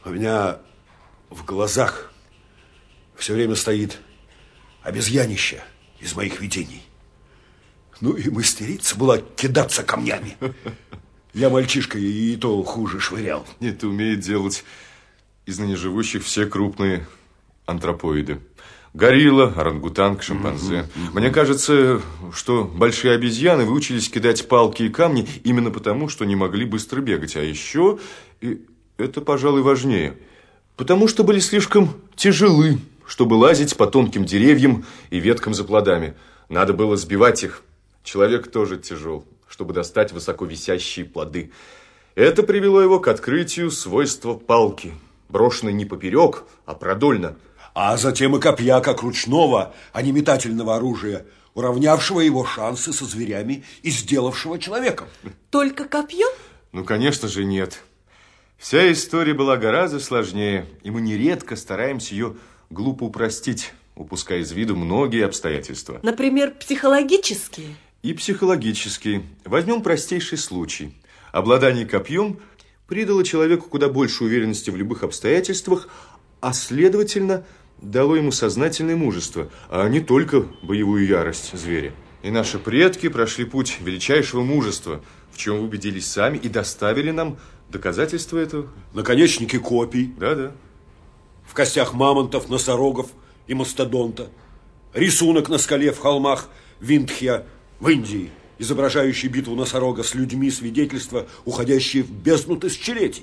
У меня в глазах все время стоит обезьянище из моих видений. Ну и мастерица была кидаться камнями. Я мальчишка и то хуже швырял. Это умеет делать из ныне живущих все крупные антропоиды. Горилла, орангутанг, шимпанзе. Мне кажется, что большие обезьяны выучились кидать палки и камни именно потому, что не могли быстро бегать. А еще, и это, пожалуй, важнее, потому что были слишком тяжелы, чтобы лазить по тонким деревьям и веткам за плодами. Надо было сбивать их. Человек тоже тяжел, чтобы достать высоко висящие плоды. Это привело его к открытию свойства палки, брошенной не поперек, а продольно. А затем и копья, как ручного, а не метательного оружия, уравнявшего его шансы со зверями и сделавшего человеком. Только копье? Ну, конечно же, нет. Вся история была гораздо сложнее, и мы нередко стараемся ее глупо упростить, упуская из виду многие обстоятельства. Например, психологические? И психологические. Возьмем простейший случай. Обладание копьем придало человеку куда больше уверенности в любых обстоятельствах, а следовательно, дало ему сознательное мужество, а не только боевую ярость зверя. И наши предки прошли путь величайшего мужества, в чем убедились сами и доставили нам доказательства этого. Наконечники копий. Да-да. В костях мамонтов, носорогов и мастодонта. Рисунок на скале в холмах Виндхья в Индии, изображающий битву носорога с людьми, свидетельства, уходящие в бездну тысячелетий.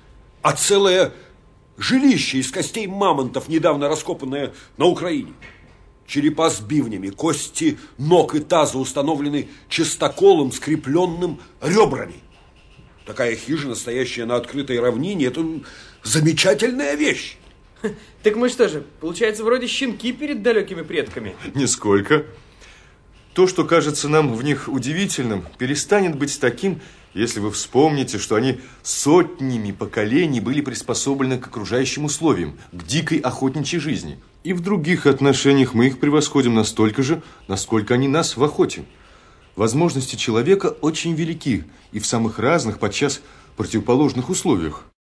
А целое жилище из костей мамонтов, недавно раскопанное на Украине. Черепа с бивнями, кости ног и таза установлены чистоколом, скрепленным ребрами. Такая хижина, стоящая на открытой равнине, это замечательная вещь. Так мы что же, получается, вроде щенки перед далекими предками? Нисколько. То, что кажется нам в них удивительным, перестанет быть таким, если вы вспомните, что они сотнями поколений были приспособлены к окружающим условиям, к дикой охотничьей жизни. И в других отношениях мы их превосходим настолько же, насколько они нас в охоте. Возможности человека очень велики и в самых разных, подчас противоположных условиях.